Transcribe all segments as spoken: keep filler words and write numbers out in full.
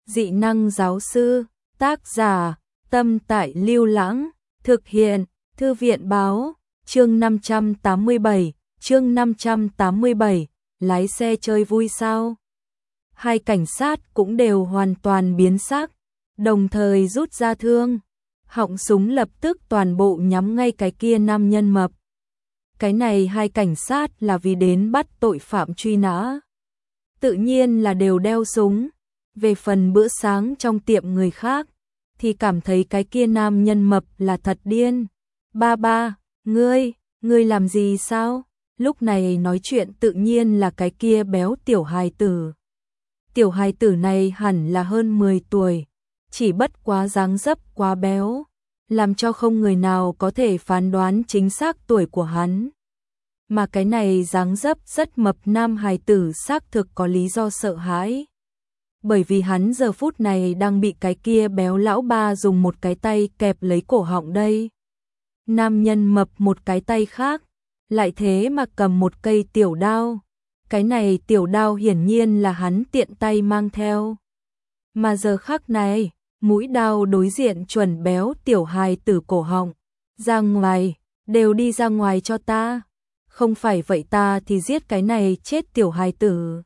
dị năng giáo sư, tác giả, Tâm Tại Lưu Lãng, thực hiện, Thư viện báo, chương năm trăm tám mươi bảy, chương năm trăm tám mươi bảy, lái xe chơi vui sao? Hai cảnh sát cũng đều hoàn toàn biến sắc, đồng thời rút ra thương, họng súng lập tức toàn bộ nhắm ngay cái kia nam nhân mập. Cái này hai cảnh sát là vì đến bắt tội phạm truy nã, tự nhiên là đều đeo súng. Về phần bữa sáng trong tiệm người khác, thì cảm thấy cái kia nam nhân mập là thật điên. Ba ba, ngươi, ngươi làm gì sao? Lúc này nói chuyện tự nhiên là cái kia béo tiểu hài tử. Tiểu hài tử này hẳn là hơn mười tuổi, chỉ bất quá dáng dấp quá béo, làm cho không người nào có thể phán đoán chính xác tuổi của hắn. Mà cái này dáng dấp rất mập nam hài tử xác thực có lý do sợ hãi. Bởi vì hắn giờ phút này đang bị cái kia béo lão ba dùng một cái tay kẹp lấy cổ họng đây. Nam nhân mập một cái tay khác, lại thế mà cầm một cây tiểu đao. Cái này tiểu đao hiển nhiên là hắn tiện tay mang theo. Mà giờ khắc này, mũi đao đối diện chuẩn béo tiểu hài tử cổ họng. Ra ngoài, đều đi ra ngoài cho ta. Không phải vậy ta thì giết cái này chết tiểu hài tử.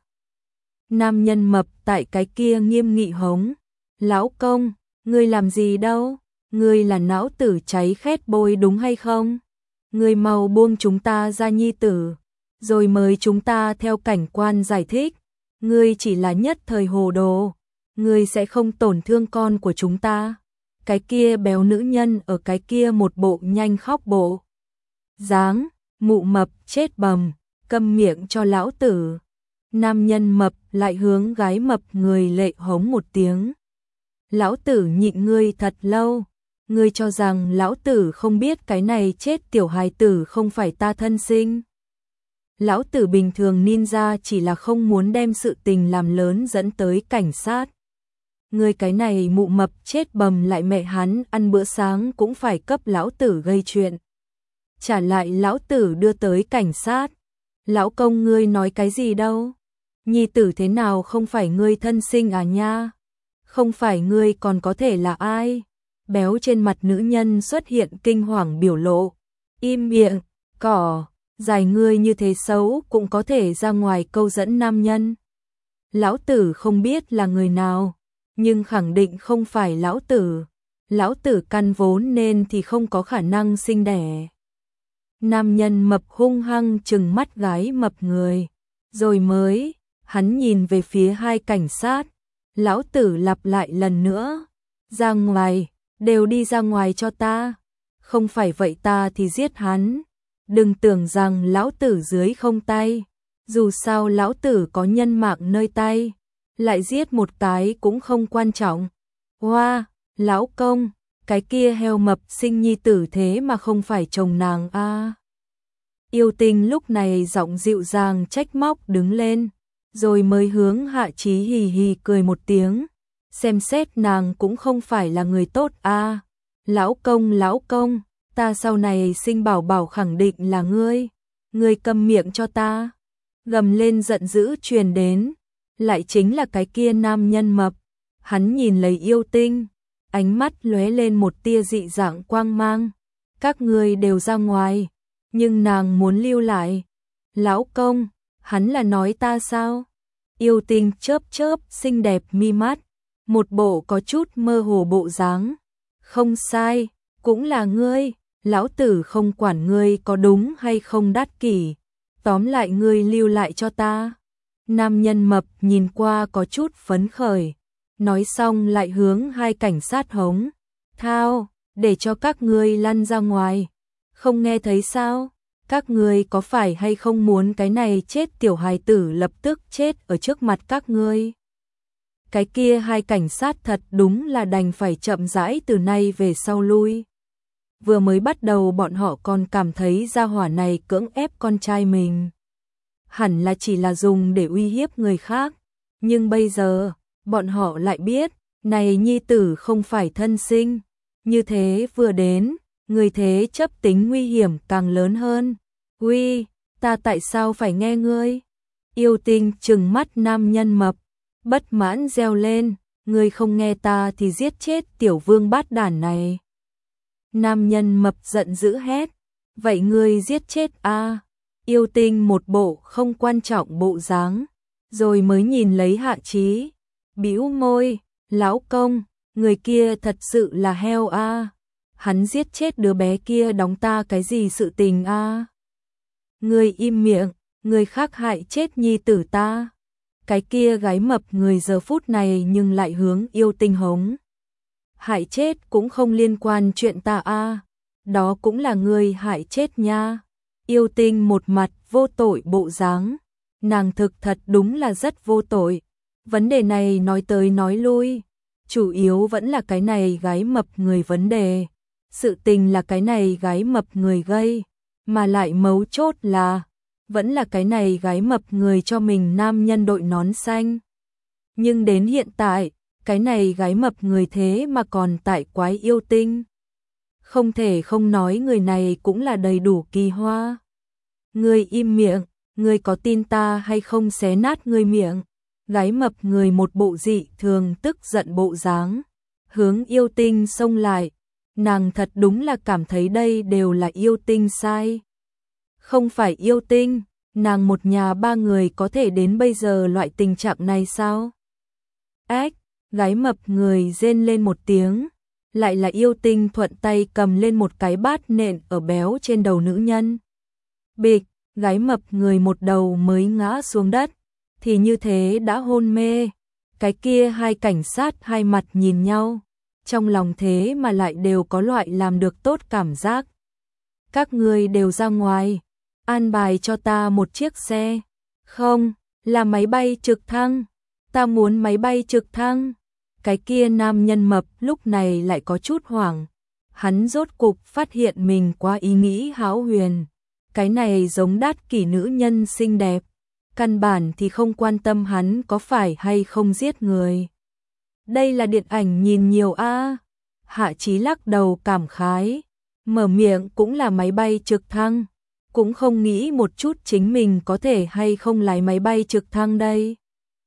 Nam nhân mập tại cái kia nghiêm nghị hống. Lão công, ngươi làm gì đâu? Ngươi là não tử cháy khét bôi đúng hay không? Ngươi mau buông chúng ta ra nhi tử, rồi mời chúng ta theo cảnh quan giải thích. Ngươi chỉ là nhất thời hồ đồ, ngươi sẽ không tổn thương con của chúng ta. Cái kia béo nữ nhân ở cái kia một bộ nhanh khóc bộ dáng, mụ mập chết bầm, câm miệng cho lão tử. Nam nhân mập lại hướng gái mập người lệ hống một tiếng. Lão tử nhịn ngươi thật lâu, ngươi cho rằng lão tử không biết cái này chết tiểu hài tử không phải ta thân sinh. Lão tử bình thường ninja chỉ là không muốn đem sự tình làm lớn dẫn tới cảnh sát. Ngươi cái này mụ mập chết bầm lại mẹ hắn ăn bữa sáng cũng phải cấp lão tử gây chuyện. Trả lại lão tử đưa tới cảnh sát. Lão công ngươi nói cái gì đâu? Nhi tử thế nào không phải ngươi thân sinh à nha? Không phải ngươi còn có thể là ai? Béo trên mặt nữ nhân xuất hiện kinh hoàng biểu lộ. Im miệng, cỏ, dài ngươi như thế xấu cũng có thể ra ngoài câu dẫn nam nhân. Lão tử không biết là người nào, nhưng khẳng định không phải lão tử. Lão tử căn vốn nên thì không có khả năng sinh đẻ. Nam nhân mập hung hăng trừng mắt gái mập người, rồi mới, hắn nhìn về phía hai cảnh sát. Lão tử lặp lại lần nữa, ra ngoài, đều đi ra ngoài cho ta. Không phải vậy ta thì giết hắn. Đừng tưởng rằng lão tử dưới không tay, dù sao lão tử có nhân mạng nơi tay, lại giết một cái cũng không quan trọng. Hoa, wow, lão công, cái kia heo mập sinh nhi tử thế mà không phải chồng nàng a. À. Yêu Tinh lúc này giọng dịu dàng trách móc đứng lên, rồi mới hướng Hạ Chí hì hì cười một tiếng, xem xét nàng cũng không phải là người tốt a. À. Lão công lão công, ta sau này sinh bảo bảo khẳng định là ngươi, ngươi câm miệng cho ta. Gầm lên giận dữ truyền đến, lại chính là cái kia nam nhân mập. Hắn nhìn lấy Yêu Tinh, ánh mắt lóe lên một tia dị dạng quang mang. Các ngươi đều ra ngoài, nhưng nàng muốn lưu lại. Lão công, hắn là nói ta sao? Yêu Tinh chớp chớp xinh đẹp mi mắt, một bộ có chút mơ hồ bộ dáng. Không sai, cũng là ngươi, lão tử không quản ngươi có đúng hay không đắt kỷ, tóm lại ngươi lưu lại cho ta. Nam nhân mập nhìn qua có chút phấn khởi, nói xong lại hướng hai cảnh sát hống. Thao, để cho các ngươi lăn ra ngoài. Không nghe thấy sao? Các ngươi có phải hay không muốn cái này chết tiểu hài tử lập tức chết ở trước mặt các ngươi? Cái kia hai cảnh sát thật đúng là đành phải chậm rãi từ nay về sau lui. Vừa mới bắt đầu bọn họ còn cảm thấy gia hỏa này cưỡng ép con trai mình, hẳn là chỉ là dùng để uy hiếp người khác. Nhưng bây giờ, bọn họ lại biết, này nhi tử không phải thân sinh. Như thế vừa đến, người thế chấp tính nguy hiểm càng lớn hơn. Uy, ta tại sao phải nghe ngươi? Yêu Tinh trừng mắt nam nhân mập, bất mãn reo lên, ngươi không nghe ta thì giết chết tiểu vương bát đản này. Nam nhân mập giận dữ hét, vậy ngươi giết chết a? Yêu Tinh một bộ không quan trọng bộ dáng, rồi mới nhìn lấy Hạ Chí, bĩu môi, lão công, người kia thật sự là heo a. Hắn giết chết đứa bé kia đóng ta cái gì sự tình a? Ngươi im miệng, người khác hại chết nhi tử ta. Cái kia gái mập người giờ phút này nhưng lại hướng Yêu Tinh hống. Hại chết cũng không liên quan chuyện ta a, đó cũng là ngươi hại chết nha. Yêu Tinh một mặt vô tội bộ dáng, nàng thực thật đúng là rất vô tội. Vấn đề này nói tới nói lui, chủ yếu vẫn là cái này gái mập người vấn đề. Sự tình là cái này gái mập người gây, mà lại mấu chốt là vẫn là cái này gái mập người cho mình nam nhân đội nón xanh. Nhưng đến hiện tại, cái này gái mập người thế mà còn tại quái Yêu Tinh. Không thể không nói người này cũng là đầy đủ kỳ hoa. Ngươi im miệng, ngươi có tin ta hay không xé nát ngươi miệng. Gái mập người một bộ dị thường tức giận bộ dáng, hướng Yêu Tinh xông lại. Nàng thật đúng là cảm thấy đây đều là Yêu Tinh sai. Không phải Yêu Tinh, nàng một nhà ba người có thể đến bây giờ loại tình trạng này sao? Ách, gái mập người rên lên một tiếng, lại là Yêu Tinh thuận tay cầm lên một cái bát nện ở béo trên đầu nữ nhân. Bịch, gái mập người một đầu mới ngã xuống đất, thì như thế đã hôn mê. Cái kia hai cảnh sát hai mặt nhìn nhau, trong lòng thế mà lại đều có loại làm được tốt cảm giác. Các ngươi đều ra ngoài, an bài cho ta một chiếc xe. Không, là máy bay trực thăng. Ta muốn máy bay trực thăng. Cái kia nam nhân mập lúc này lại có chút hoảng. Hắn rốt cục phát hiện mình quá ý nghĩ hão huyền. Cái này giống đát kỷ nữ nhân xinh đẹp. Căn bản thì không quan tâm hắn có phải hay không giết người. Đây là điện ảnh nhìn nhiều a. Hạ Chí lắc đầu cảm khái. Mở miệng cũng là máy bay trực thăng. Cũng không nghĩ một chút chính mình có thể hay không lái máy bay trực thăng đây.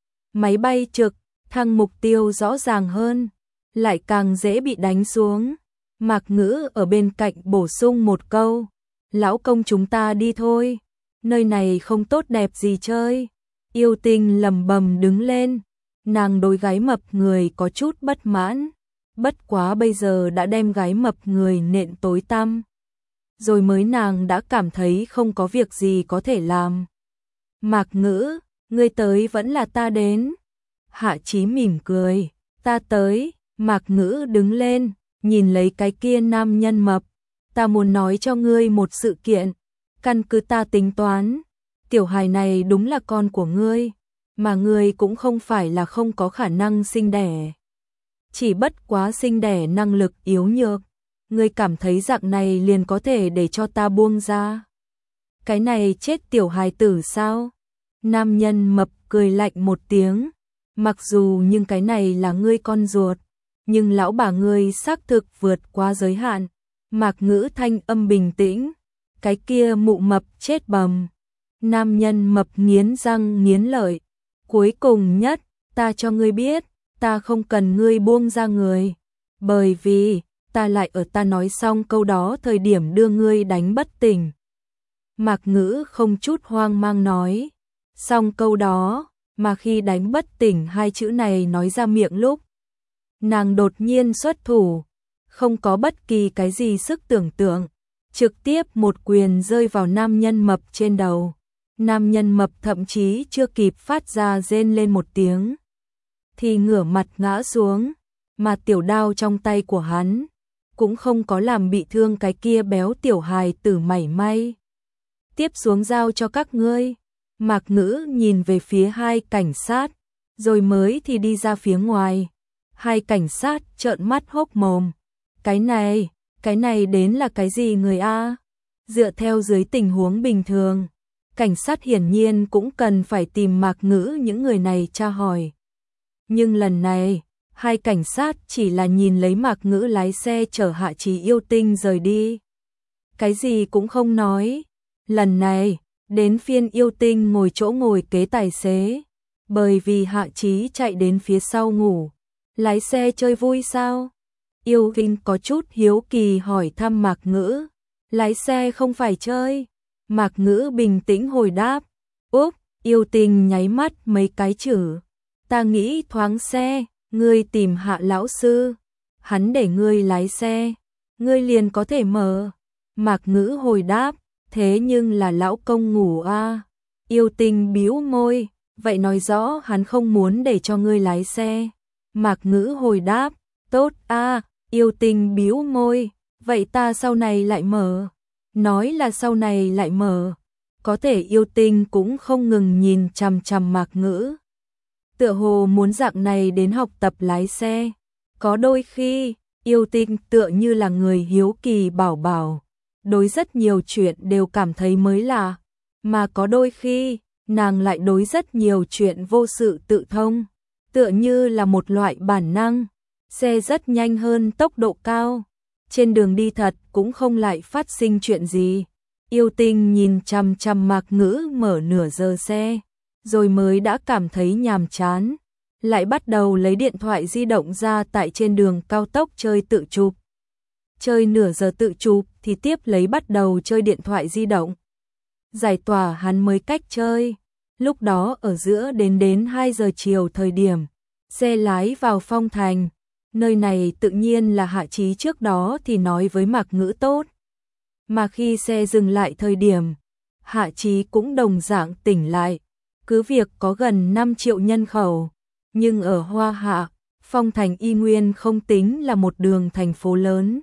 Máy bay trực thăng mục tiêu rõ ràng hơn, lại càng dễ bị đánh xuống. Mạc Ngữ ở bên cạnh bổ sung một câu, lão công chúng ta đi thôi, nơi này không tốt đẹp gì chơi. Yêu Tinh lầm bầm đứng lên, nàng đối gái mập người có chút bất mãn, bất quá bây giờ đã đem gái mập người nện tối tăm. Rồi mới nàng đã cảm thấy không có việc gì có thể làm. Mạc Ngữ, ngươi tới vẫn là ta đến. Hạ Chí mỉm cười, ta tới. Mạc Ngữ đứng lên, nhìn lấy cái kia nam nhân mập. Ta muốn nói cho ngươi một sự kiện. Căn cứ ta tính toán, tiểu hài này đúng là con của ngươi, mà ngươi cũng không phải là không có khả năng sinh đẻ. Chỉ bất quá sinh đẻ năng lực yếu nhược. Ngươi cảm thấy dạng này liền có thể để cho ta buông ra. Cái này chết tiểu hài tử sao? Nam nhân mập cười lạnh một tiếng. Mặc dù nhưng cái này là ngươi con ruột, nhưng lão bà ngươi xác thực vượt qua giới hạn. Mạc Ngữ thanh âm bình tĩnh. Cái kia mụ mập chết bầm. Nam nhân mập nghiến răng nghiến lợi. Cuối cùng nhất, ta cho ngươi biết, ta không cần ngươi buông ra người. Bởi vì ta lại ở ta nói xong câu đó thời điểm đưa ngươi đánh bất tỉnh. Mạc Ngữ không chút hoang mang nói. Xong câu đó, mà khi đánh bất tỉnh hai chữ này nói ra miệng lúc, nàng đột nhiên xuất thủ, không có bất kỳ cái gì sức tưởng tượng, trực tiếp một quyền rơi vào nam nhân mập trên đầu. Nam nhân mập thậm chí chưa kịp phát ra rên lên một tiếng, thì ngửa mặt ngã xuống, mà tiểu đao trong tay của hắn cũng không có làm bị thương cái kia béo tiểu hài tử mảy may. Tiếp xuống giao cho các ngươi. Mạc Ngữ nhìn về phía hai cảnh sát, rồi mới thì đi ra phía ngoài. Hai cảnh sát trợn mắt hốc mồm. Cái này, cái này đến là cái gì người a? Dựa theo dưới tình huống bình thường, cảnh sát hiển nhiên cũng cần phải tìm Mạc Ngữ những người này tra hỏi. Nhưng lần này, hai cảnh sát chỉ là nhìn lấy Mạc Ngữ lái xe chở Hạ Chí Yêu Tinh rời đi. Cái gì cũng không nói. Lần này, đến phiên Yêu Tinh ngồi chỗ ngồi kế tài xế. Bởi vì Hạ Chí chạy đến phía sau ngủ, Lái xe chơi vui sao? Yêu Tinh có chút hiếu kỳ hỏi thăm Mạc Ngữ. Lái xe không phải chơi. Mạc Ngữ bình tĩnh hồi đáp. Úp, Yêu Tinh nháy mắt mấy cái chữ. Ta nghĩ thoáng xe, ngươi tìm Hạ lão sư. Hắn để ngươi lái xe, ngươi liền có thể mở. Mạc Ngữ hồi đáp, thế nhưng là lão công ngủ a. Yêu Tinh bĩu môi, vậy nói rõ hắn không muốn để cho ngươi lái xe. Mạc Ngữ hồi đáp, tốt a. Yêu Tinh bĩu môi, vậy ta sau này lại mở. Nói là sau này lại mở. Có thể Yêu Tinh cũng không ngừng nhìn chằm chằm Mạc Ngữ. Tựa hồ muốn dạng này đến học tập lái xe. Có đôi khi, Yêu Tinh tựa như là người hiếu kỳ bảo bảo. Đối rất nhiều chuyện đều cảm thấy mới lạ. Mà có đôi khi, nàng lại đối rất nhiều chuyện vô sự tự thông. Tựa như là một loại bản năng. Xe rất nhanh hơn tốc độ cao. Trên đường đi thật cũng không lại phát sinh chuyện gì. Yêu Tinh nhìn chằm chằm Mạc Ngữ mở nửa giờ xe. Rồi mới đã cảm thấy nhàm chán. Lại bắt đầu lấy điện thoại di động ra tại trên đường cao tốc chơi tự chụp. Chơi nửa giờ tự chụp thì tiếp lấy bắt đầu chơi điện thoại di động. Giải tỏa hắn mới cách chơi. Lúc đó ở giữa đến đến hai giờ chiều thời điểm. Xe lái vào Phong Thành. Nơi này tự nhiên là Hạ Chí trước đó thì nói với Mạc Ngữ tốt. Mà khi xe dừng lại thời điểm, Hạ Chí cũng đồng dạng tỉnh lại. Cứ việc có gần năm triệu nhân khẩu, nhưng ở Hoa Hạ, Phong Thành y nguyên không tính là một đường thành phố lớn.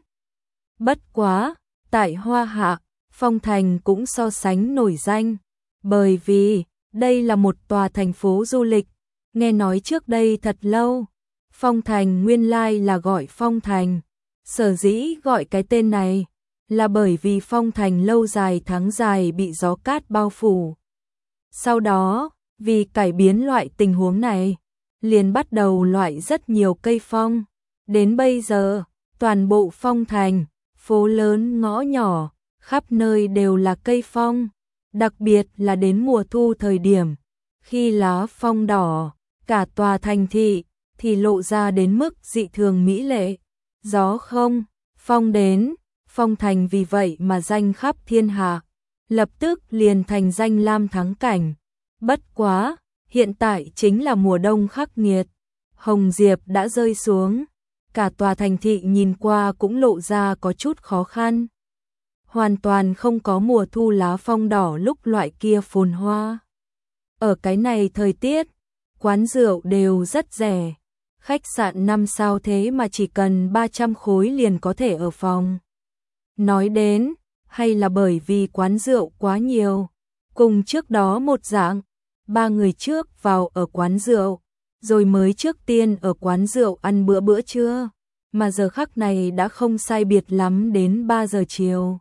Bất quá, tại Hoa Hạ, Phong Thành cũng so sánh nổi danh, bởi vì đây là một tòa thành phố du lịch. Nghe nói trước đây thật lâu, Phong Thành nguyên lai là gọi Phong Thành. Sở dĩ gọi cái tên này là bởi vì Phong Thành lâu dài tháng dài bị gió cát bao phủ. Sau đó, vì cải biến loại tình huống này, liền bắt đầu loại rất nhiều cây phong. Đến bây giờ, toàn bộ Phong Thành, phố lớn ngõ nhỏ, khắp nơi đều là cây phong. Đặc biệt là đến mùa thu thời điểm, khi lá phong đỏ, cả tòa thành thị thì lộ ra đến mức dị thường mỹ lệ. Gió không, phong đến, Phong Thành vì vậy mà danh khắp thiên hạ, lập tức liền thành danh lam thắng cảnh. Bất quá, hiện tại chính là mùa đông khắc nghiệt, hồng diệp đã rơi xuống, cả tòa thành thị nhìn qua cũng lộ ra có chút khó khăn. Hoàn toàn không có mùa thu lá phong đỏ lúc loại kia phồn hoa. Ở cái này thời tiết, quán rượu đều rất rẻ. Khách sạn năm sao thế mà chỉ cần ba trăm khối liền có thể ở phòng. Nói đến, hay là bởi vì quán rượu quá nhiều. Cùng trước đó một dạng, ba người trước vào ở quán rượu, rồi mới trước tiên ở quán rượu ăn bữa bữa trưa, mà giờ khắc này đã không sai biệt lắm đến ba giờ chiều.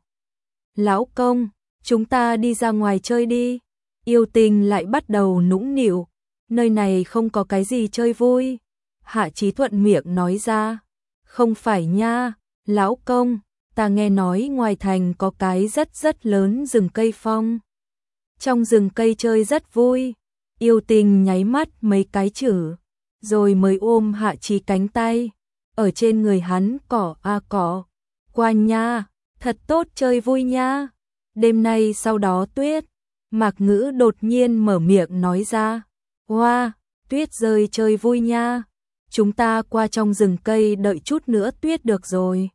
Lão công, chúng ta đi ra ngoài chơi đi. Yêu Tinh lại bắt đầu nũng nịu, nơi này không có cái gì chơi vui. Hạ Chí thuận miệng nói ra, không phải nha, lão công, ta nghe nói ngoài thành có cái rất rất lớn rừng cây phong. Trong rừng cây chơi rất vui. Yêu Tinh nháy mắt mấy cái chữ, rồi mới ôm Hạ Chí cánh tay, ở trên người hắn cỏ a cỏ. Qua nha, thật tốt chơi vui nha. Đêm nay sau đó tuyết. Mạc Ngữ đột nhiên mở miệng nói ra, hoa, wow, tuyết rơi chơi vui nha. Chúng ta qua trong rừng cây đợi chút nữa tuyết được rồi.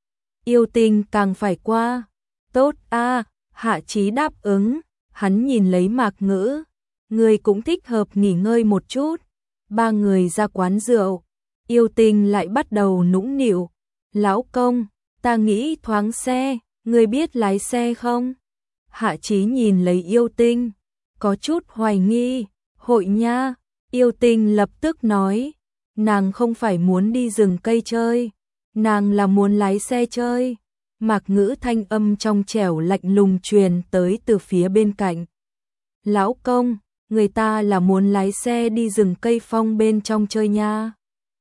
Yêu Tinh càng phải qua. Tốt a. Hạ Chí đáp ứng. Hắn nhìn lấy Mạc Ngữ, người cũng thích hợp nghỉ ngơi một chút. Ba người ra quán rượu. Yêu Tinh lại bắt đầu nũng nịu, lão công, ta nghĩ thoáng xe, người biết lái xe không? Hạ Chí nhìn lấy Yêu Tinh, có chút hoài nghi. Hội nha. Yêu Tinh lập tức nói, nàng không phải muốn đi rừng cây chơi, nàng là muốn lái xe chơi. Mạc Ngữ thanh âm trong trẻo lạnh lùng truyền tới từ phía bên cạnh. Lão công, người ta là muốn lái xe đi rừng cây phong bên trong chơi nha.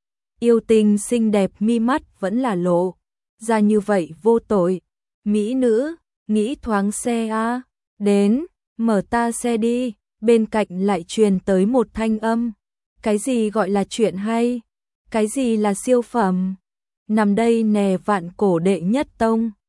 Yêu Tinh xinh đẹp mi mắt vẫn là lộ ra như vậy vô tội. Mỹ nữ, nghĩ thoáng xe a, đến, mở ta xe đi. Bên cạnh lại truyền tới một thanh âm. Cái gì gọi là chuyện hay? Cái gì là siêu phẩm? Nằm đây nè vạn cổ đệ nhất tông.